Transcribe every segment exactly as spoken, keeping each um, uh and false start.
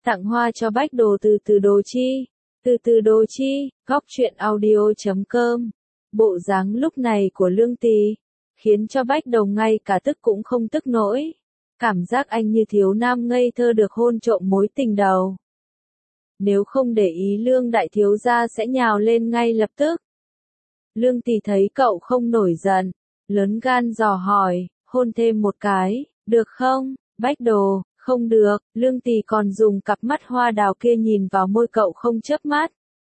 Tặng hoa cho Bách Đồ từ từ Đồ Chi. Từ từ Đồ Chi, góc truyện audio chấm com. Bộ dáng lúc này của Lương Tì, khiến cho Bách Đồ ngay cả tức cũng không tức nổi. Cảm giác anh như thiếu nam ngây thơ được hôn trộm mối tình đầu. Nếu không để ý Lương đại thiếu gia sẽ nhào lên ngay lập tức. Lương Tì thấy cậu không nổi giận, lớn gan dò hỏi, hôn thêm một cái, được không? Bách Đồ, không được. Lương Tì còn dùng cặp mắt hoa đào kia nhìn vào môi cậu không chớp mắt.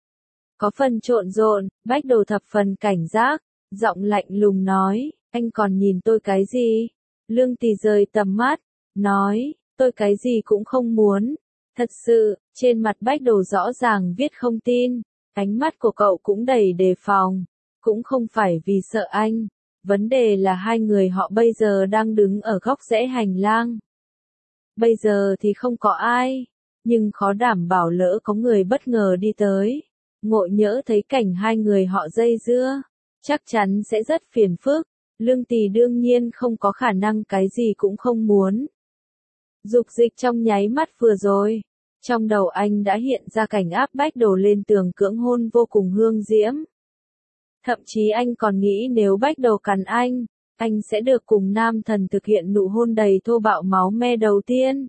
Có phần trộn rộn, Bách Đồ thập phần cảnh giác, giọng lạnh lùng nói, anh còn nhìn tôi cái gì? Lương Tì rời tầm mắt, nói, tôi cái gì cũng không muốn. Thật sự, trên mặt Bách Đồ rõ ràng viết không tin, ánh mắt của cậu cũng đầy đề phòng, cũng không phải vì sợ anh, vấn đề là hai người họ bây giờ đang đứng ở góc rẽ hành lang. Bây giờ thì không có ai, nhưng khó đảm bảo lỡ có người bất ngờ đi tới, ngộ nhỡ thấy cảnh hai người họ dây dưa, chắc chắn sẽ rất phiền phức. Lương Tì đương nhiên không có khả năng cái gì cũng không muốn. Dục dịch trong nháy mắt vừa rồi, trong đầu anh đã hiện ra cảnh áp Bách Đồ lên tường cưỡng hôn vô cùng hương diễm. Thậm chí anh còn nghĩ nếu Bách Đồ cắn anh, anh sẽ được cùng nam thần thực hiện nụ hôn đầy thô bạo máu me đầu tiên.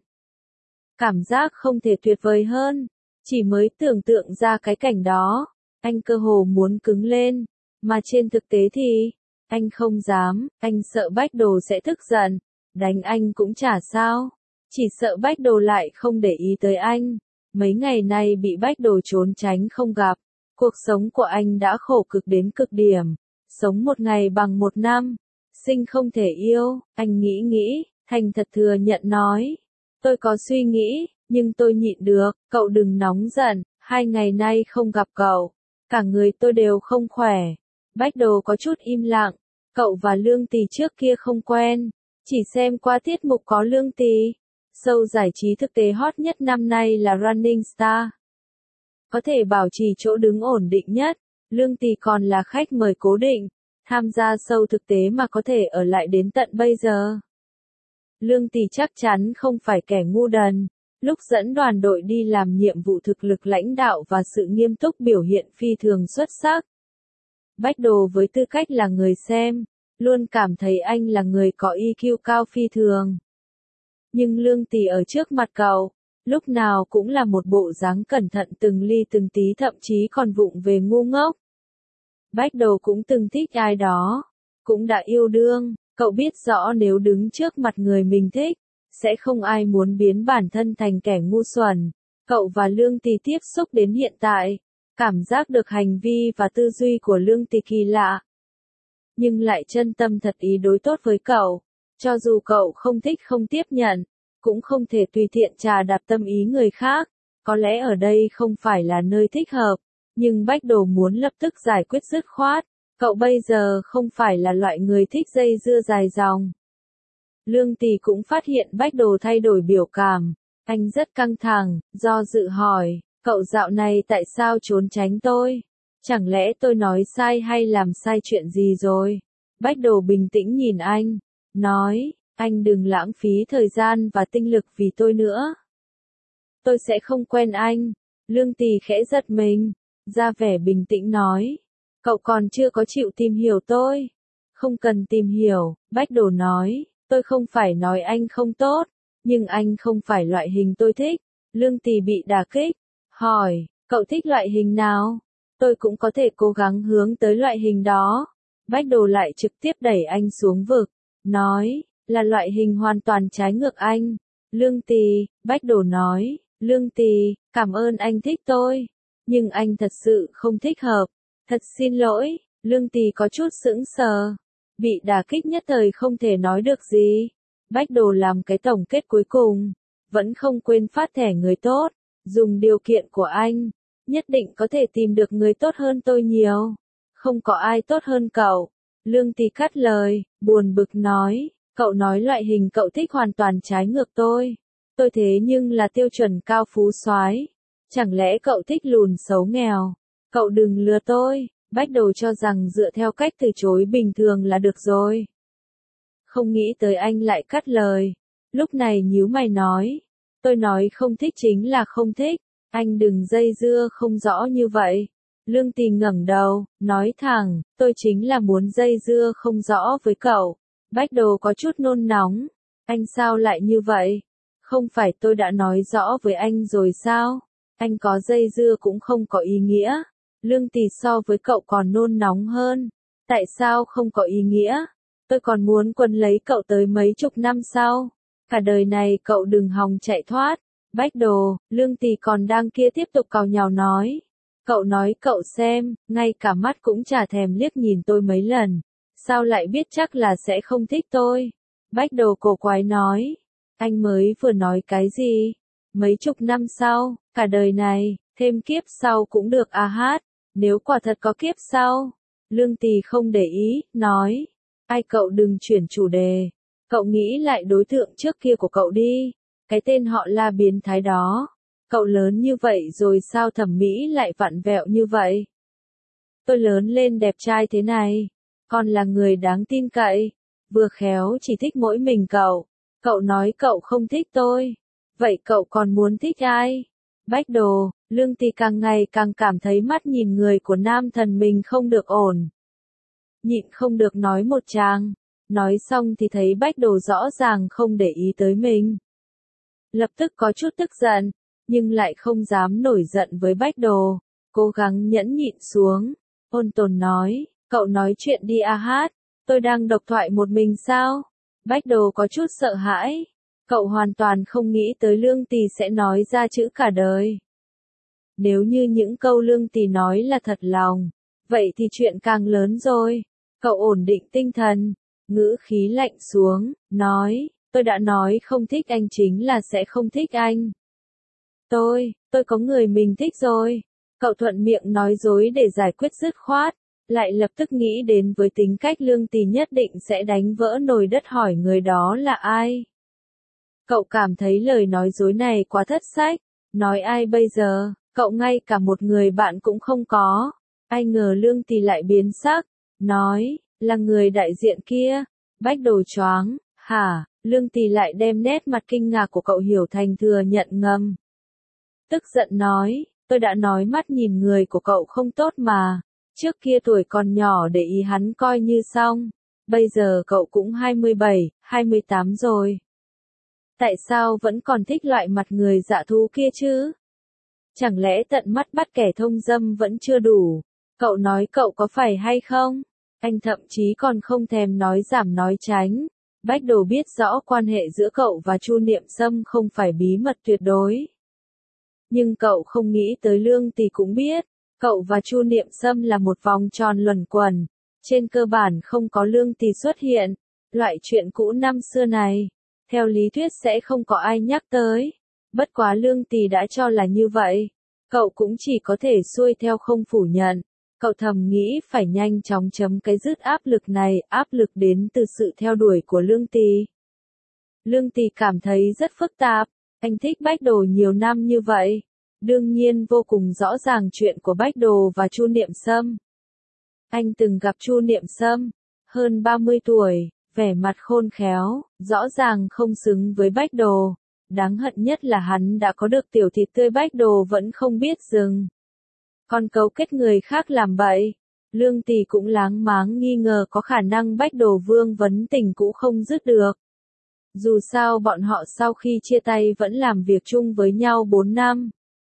Cảm giác không thể tuyệt vời hơn, chỉ mới tưởng tượng ra cái cảnh đó, anh cơ hồ muốn cứng lên, mà trên thực tế thì, anh không dám, anh sợ Bách Đồ sẽ tức giận, đánh anh cũng chả sao, chỉ sợ Bách Đồ lại không để ý tới anh. Mấy ngày nay bị Bách Đồ trốn tránh không gặp, cuộc sống của anh đã khổ cực đến cực điểm, sống một ngày bằng một năm, sinh không thể yêu. Anh nghĩ nghĩ, thành thật thừa nhận nói, tôi có suy nghĩ, nhưng tôi nhịn được, cậu đừng nóng giận, hai ngày nay không gặp cậu, cả người tôi đều không khỏe. Bách Đồ có chút im lặng, cậu và Lương Tì trước kia không quen, chỉ xem qua tiết mục có Lương Tì. Show giải trí thực tế hot nhất năm nay là Running Star. Có thể bảo trì chỗ đứng ổn định nhất, Lương Tì còn là khách mời cố định, tham gia show thực tế mà có thể ở lại đến tận bây giờ. Lương Tì chắc chắn không phải kẻ ngu đần, lúc dẫn đoàn đội đi làm nhiệm vụ thực lực lãnh đạo và sự nghiêm túc biểu hiện phi thường xuất sắc. Bách Đồ với tư cách là người xem, luôn cảm thấy anh là người có i kiu cao phi thường. Nhưng Lương Tì ở trước mặt cậu, lúc nào cũng là một bộ dáng cẩn thận từng ly từng tí, thậm chí còn vụng về ngu ngốc. Bách Đồ cũng từng thích ai đó, cũng đã yêu đương, cậu biết rõ nếu đứng trước mặt người mình thích, sẽ không ai muốn biến bản thân thành kẻ ngu xuẩn. Cậu và Lương Tì tiếp xúc đến hiện tại, cảm giác được hành vi và tư duy của Lương Tì kỳ lạ, nhưng lại chân tâm thật ý đối tốt với cậu. Cho dù cậu không thích không tiếp nhận, cũng không thể tùy tiện trà đạp tâm ý người khác. Có lẽ ở đây không phải là nơi thích hợp, nhưng Bách Đồ muốn lập tức giải quyết dứt khoát. Cậu bây giờ không phải là loại người thích dây dưa dài dòng. Lương Tì cũng phát hiện Bách Đồ thay đổi biểu cảm. Anh rất căng thẳng, do dự hỏi, cậu dạo này tại sao trốn tránh tôi? Chẳng lẽ tôi nói sai hay làm sai chuyện gì rồi? Bách Đồ bình tĩnh nhìn anh, nói, anh đừng lãng phí thời gian và tinh lực vì tôi nữa. Tôi sẽ không quen anh. Lương Tì khẽ giật mình, ra vẻ bình tĩnh nói, cậu còn chưa có chịu tìm hiểu tôi. Không cần tìm hiểu, Bách Đồ nói, tôi không phải nói anh không tốt, nhưng anh không phải loại hình tôi thích. Lương Tì bị đả kích, hỏi, cậu thích loại hình nào? Tôi cũng có thể cố gắng hướng tới loại hình đó. Bách Đồ lại trực tiếp đẩy anh xuống vực, nói, là loại hình hoàn toàn trái ngược anh. Lương Tì, Bách Đồ nói, Lương Tì, cảm ơn anh thích tôi, nhưng anh thật sự không thích hợp. Thật xin lỗi. Lương Tì có chút sững sờ, bị đả kích nhất thời không thể nói được gì. Bách Đồ làm cái tổng kết cuối cùng, vẫn không quên phát thẻ người tốt, dùng điều kiện của anh, nhất định có thể tìm được người tốt hơn tôi nhiều. Không có ai tốt hơn cậu. Lương Tì cắt lời, buồn bực nói, cậu nói loại hình cậu thích hoàn toàn trái ngược tôi. Tôi thế nhưng là tiêu chuẩn cao phú soái. Chẳng lẽ cậu thích lùn xấu nghèo? Cậu đừng lừa tôi. Bách Đồ cho rằng dựa theo cách từ chối bình thường là được rồi. Không nghĩ tới anh lại cắt lời. Lúc này nhíu mày nói, Tôi nói không thích chính là không thích, anh đừng dây dưa không rõ như vậy. Lương Tì ngẩng đầu, nói thẳng, tôi chính là muốn dây dưa không rõ với cậu. Bách Đồ có chút nôn nóng, anh sao lại như vậy? Không phải tôi đã nói rõ với anh rồi sao? Anh có dây dưa cũng không có ý nghĩa. Lương Tì so với cậu còn nôn nóng hơn. Tại sao không có ý nghĩa? Tôi còn muốn quấn lấy cậu tới mấy chục năm sau. Cả đời này cậu đừng hòng chạy thoát. Bách Đồ, Lương Tì còn đang kia tiếp tục càu nhàu nói. Cậu nói cậu xem, ngay cả mắt cũng chả thèm liếc nhìn tôi mấy lần. Sao lại biết chắc là sẽ không thích tôi? Bách Đồ cổ quái nói. Anh mới vừa nói cái gì? Mấy chục năm sau, cả đời này, thêm kiếp sau cũng được à hát. Nếu quả thật có kiếp sau. Lương Tì không để ý, nói. Ai cậu đừng chuyển chủ đề. Cậu nghĩ lại đối tượng trước kia của cậu đi. Cái tên họ La biến thái đó. Cậu lớn như vậy rồi sao thẩm mỹ lại vặn vẹo như vậy? Tôi lớn lên đẹp trai thế này. Còn là người đáng tin cậy. Vừa khéo chỉ thích mỗi mình cậu. Cậu nói cậu không thích tôi. Vậy cậu còn muốn thích ai? Bách Đồ, Lương Tì càng ngày càng cảm thấy mắt nhìn người của nam thần mình không được ổn. Nhịn không được nói một tràng. Nói xong thì thấy Bách Đồ rõ ràng không để ý tới mình. Lập tức có chút tức giận, nhưng lại không dám nổi giận với Bách Đồ. Cố gắng nhẫn nhịn xuống. Ôn tồn nói, cậu nói chuyện đi a hát. Tôi đang độc thoại một mình sao? Bách Đồ có chút sợ hãi. Cậu hoàn toàn không nghĩ tới Lương Tì sẽ nói ra chữ cả đời. Nếu như những câu Lương Tì nói là thật lòng, vậy thì chuyện càng lớn rồi. Cậu ổn định tinh thần, ngữ khí lạnh xuống, nói, tôi đã nói không thích anh chính là sẽ không thích anh. Tôi, tôi có người mình thích rồi. Cậu thuận miệng nói dối để giải quyết dứt khoát, lại lập tức nghĩ đến với tính cách Lương Tì nhất định sẽ đánh vỡ nồi đất hỏi người đó là ai. Cậu cảm thấy lời nói dối này quá thất sách, nói ai bây giờ, cậu ngay cả một người bạn cũng không có. Ai ngờ Lương Tì lại biến sắc, nói, là người đại diện kia. Bách Đồ choáng, hả? Lương Tì lại đem nét mặt kinh ngạc của cậu hiểu thành thừa nhận ngầm. Tức giận nói, tôi đã nói mắt nhìn người của cậu không tốt mà. Trước kia tuổi còn nhỏ để ý hắn coi như xong. Bây giờ cậu cũng hai mươi bảy, hai mươi tám rồi. Tại sao vẫn còn thích loại mặt người dạ thú kia chứ? Chẳng lẽ tận mắt bắt kẻ thông dâm vẫn chưa đủ? Cậu nói cậu có phải hay không? Anh thậm chí còn không thèm nói giảm nói tránh. Bách Đồ biết rõ quan hệ giữa cậu và Chu Niệm Sâm không phải bí mật tuyệt đối. Nhưng cậu không nghĩ tới Lương Tì cũng biết. Cậu và Chu Niệm Sâm là một vòng tròn luẩn quẩn. Trên cơ bản không có Lương Tì xuất hiện. Loại chuyện cũ năm xưa này, theo lý thuyết sẽ không có ai nhắc tới. Bất quá Lương Tì đã cho là như vậy. Cậu cũng chỉ có thể xuôi theo không phủ nhận. Cậu thầm nghĩ phải nhanh chóng chấm cái dứt áp lực này, áp lực đến từ sự theo đuổi của Lương Tì. Lương Tì cảm thấy rất phức tạp. Anh thích Bách Đồ nhiều năm như vậy. Đương nhiên vô cùng rõ ràng chuyện của Bách Đồ và Chu Niệm Sâm. Anh từng gặp Chu Niệm Sâm, hơn ba mươi tuổi, vẻ mặt khôn khéo, rõ ràng không xứng với Bách Đồ. Đáng hận nhất là hắn đã có được tiểu thịt tươi Bách Đồ vẫn không biết dừng. Còn cấu kết người khác làm bậy. Lương Tì cũng láng máng nghi ngờ có khả năng Bách Đồ vương vấn tình cũ không dứt được. Dù sao bọn họ sau khi chia tay vẫn làm việc chung với nhau bốn năm.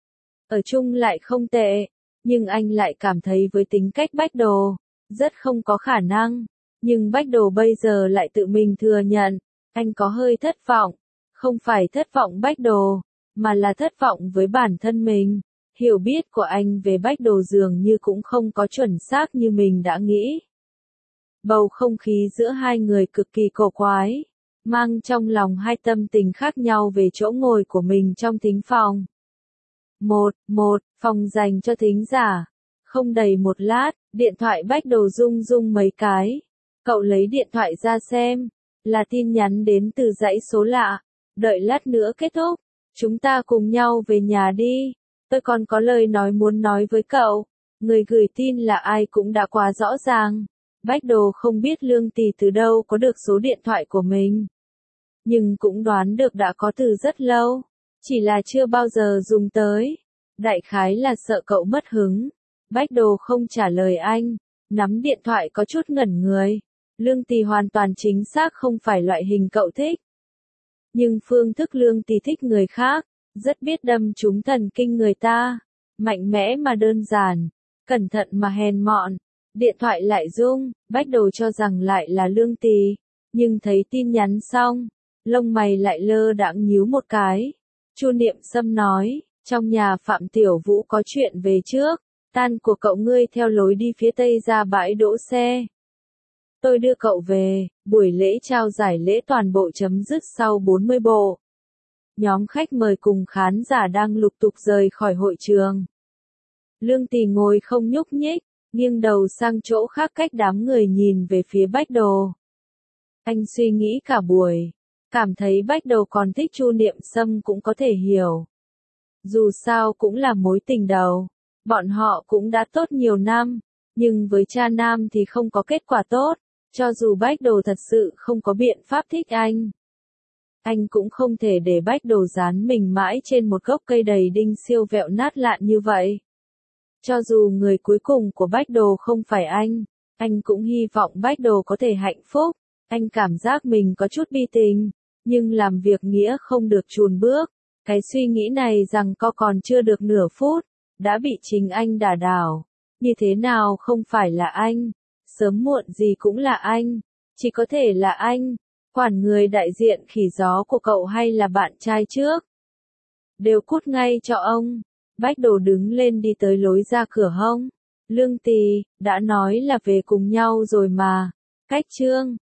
Ở chung lại không tệ, nhưng anh lại cảm thấy với tính cách Bách Đồ, rất không có khả năng. Nhưng Bách Đồ bây giờ lại tự mình thừa nhận, anh có hơi thất vọng. Không phải thất vọng Bách Đồ, mà là thất vọng với bản thân mình. Hiểu biết của anh về Bách Đồ dường như cũng không có chuẩn xác như mình đã nghĩ. Bầu không khí giữa hai người cực kỳ cổ quái, mang trong lòng hai tâm tình khác nhau về chỗ ngồi của mình trong thính phòng. Một, một, phòng dành cho thính giả. Không đầy một lát, điện thoại Bách Đồ rung rung mấy cái. Cậu lấy điện thoại ra xem, là tin nhắn đến từ dãy số lạ. Đợi lát nữa kết thúc, chúng ta cùng nhau về nhà đi. Tôi còn có lời nói muốn nói với cậu. Người gửi tin là ai cũng đã quá rõ ràng. Bách Đồ không biết Lương Tì từ đâu có được số điện thoại của mình. Nhưng cũng đoán được đã có từ rất lâu. Chỉ là chưa bao giờ dùng tới. Đại khái là sợ cậu mất hứng. Bách Đồ không trả lời anh, nắm điện thoại có chút ngẩn người. Lương Tì hoàn toàn chính xác không phải loại hình cậu thích. Nhưng phương thức Lương Tì thích người khác, rất biết đâm trúng thần kinh người ta. Mạnh mẽ mà đơn giản, cẩn thận mà hèn mọn. Điện thoại lại rung, Bách Đồ cho rằng lại là Lương Tì. Nhưng thấy tin nhắn xong, lông mày lại lơ đãng nhíu một cái. Chu Niệm Sâm nói, trong nhà Phạm Tiểu Vũ có chuyện về trước, tan của cậu ngươi theo lối đi phía tây ra bãi đỗ xe. Tôi đưa cậu về, buổi lễ trao giải lễ toàn bộ chấm dứt sau bốn mươi bộ. Nhóm khách mời cùng khán giả đang lục tục rời khỏi hội trường. Lương Tì ngồi không nhúc nhích, nghiêng đầu sang chỗ khác cách đám người nhìn về phía Bách Đồ. Anh suy nghĩ cả buổi, cảm thấy Bách Đồ còn thích Chu Niệm Sâm cũng có thể hiểu. Dù sao cũng là mối tình đầu, bọn họ cũng đã tốt nhiều năm, nhưng với cha nam thì không có kết quả tốt, cho dù Bách Đồ thật sự không có biện pháp thích anh. Anh cũng không thể để Bách Đồ dán mình mãi trên một gốc cây đầy đinh siêu vẹo nát lạn như vậy. Cho dù người cuối cùng của Bách Đồ không phải anh, anh cũng hy vọng Bách Đồ có thể hạnh phúc. Anh cảm giác mình có chút bi tình, nhưng làm việc nghĩa không được chùn bước. Cái suy nghĩ này rằng co còn chưa được nửa phút, đã bị chính anh đả đảo. Như thế nào không phải là anh, sớm muộn gì cũng là anh, chỉ có thể là anh. Quản người đại diện khỉ gió của cậu hay là bạn trai trước? Đều cút ngay cho ông. Bách Đồ đứng lên đi tới lối ra cửa hông. Lương Tì, đã nói là về cùng nhau rồi mà. Cách Trương.